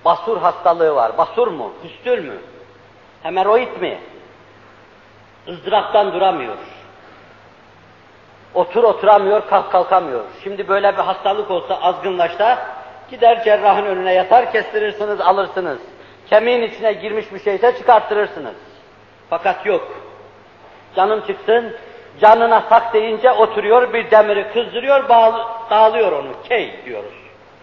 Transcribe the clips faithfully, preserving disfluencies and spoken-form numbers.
Basur hastalığı var. Basur mu? Püstül mü? Hemeroid mi? ızdıraptan duramıyor. Otur oturamıyor, kalk kalkamıyor. Şimdi böyle bir hastalık olsa, azgınlaşsa, gider cerrahın önüne yatar, kestirirsiniz, alırsınız. Kemiğin içine girmiş bir şeyse çıkarttırırsınız. Fakat yok. Canım çıksın, canına sak deyince oturuyor, bir demiri kızdırıyor, bağlı, dağılıyor onu. Key diyoruz.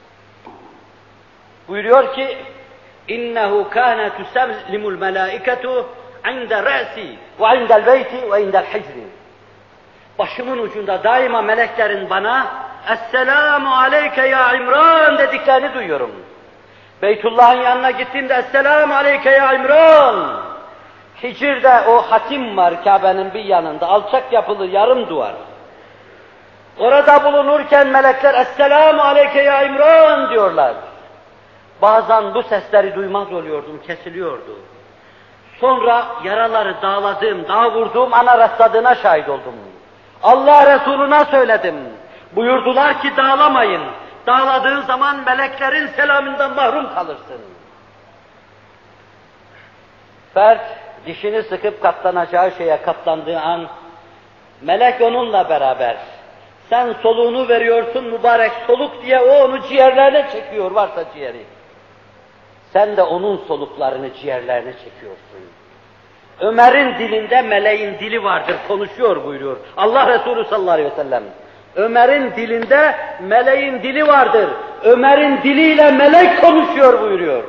Buyuruyor ki, İnnehu kâne tusellimul melâiketu inde re'si ve indel beyti ve indel hicri. Başımın ucunda daima meleklerin bana Esselamu aleyke ya İmran dediklerini duyuyorum. Beytullah'ın yanına gittiğimde Esselamu aleyke ya İmran. Hicr'de o hatim var Kabe'nin bir yanında, alçak yapılı yarım duvar. Orada bulunurken melekler Esselamu aleyke ya İmran diyorlar. Bazen bu sesleri duymaz oluyordum, kesiliyordu. Sonra yaraları dağladığım, dağ vurduğum ana rastladığına şahit oldum. Allah Resulüne söyledim. Buyurdular ki dağlamayın. Dağladığın zaman meleklerin selamından mahrum kalırsın. Fert dişini sıkıp katlanacağı şeye katlandığı an melek onunla beraber. Sen soluğunu veriyorsun mübarek soluk diye o onu ciğerlerine çekiyor varsa ciğeri. Sen de onun soluklarını ciğerlerine çekiyorsun. Ömer'in dilinde meleğin dili vardır, konuşuyor buyuruyor. Allah Resulü sallallahu aleyhi ve sellem. Ömer'in dilinde meleğin dili vardır. Ömer'in diliyle melek konuşuyor buyuruyor.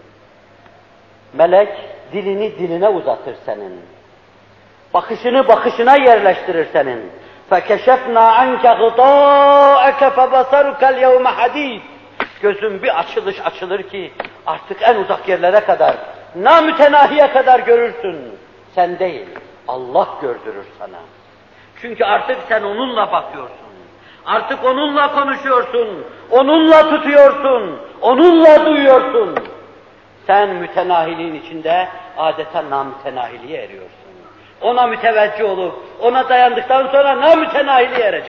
Melek dilini diline uzatır senin. Bakışını bakışına yerleştirir senin. فَكَشَفْنَا عَنْكَ غِطَاءَكَ فَبَصَرُكَ الْيَوْمَ حَد۪يدٍ. Gözün bir açılış açılır ki artık en uzak yerlere kadar, namütenahiye kadar görürsün. Sen değil, Allah gördürür sana. Çünkü artık sen onunla bakıyorsun. Artık onunla konuşuyorsun, onunla tutuyorsun, onunla duyuyorsun. Sen mütenahiliğin içinde adeta namütenahiliğe eriyorsun. Ona müteveccih olup, ona dayandıktan sonra namütenahiliğe ereceksin.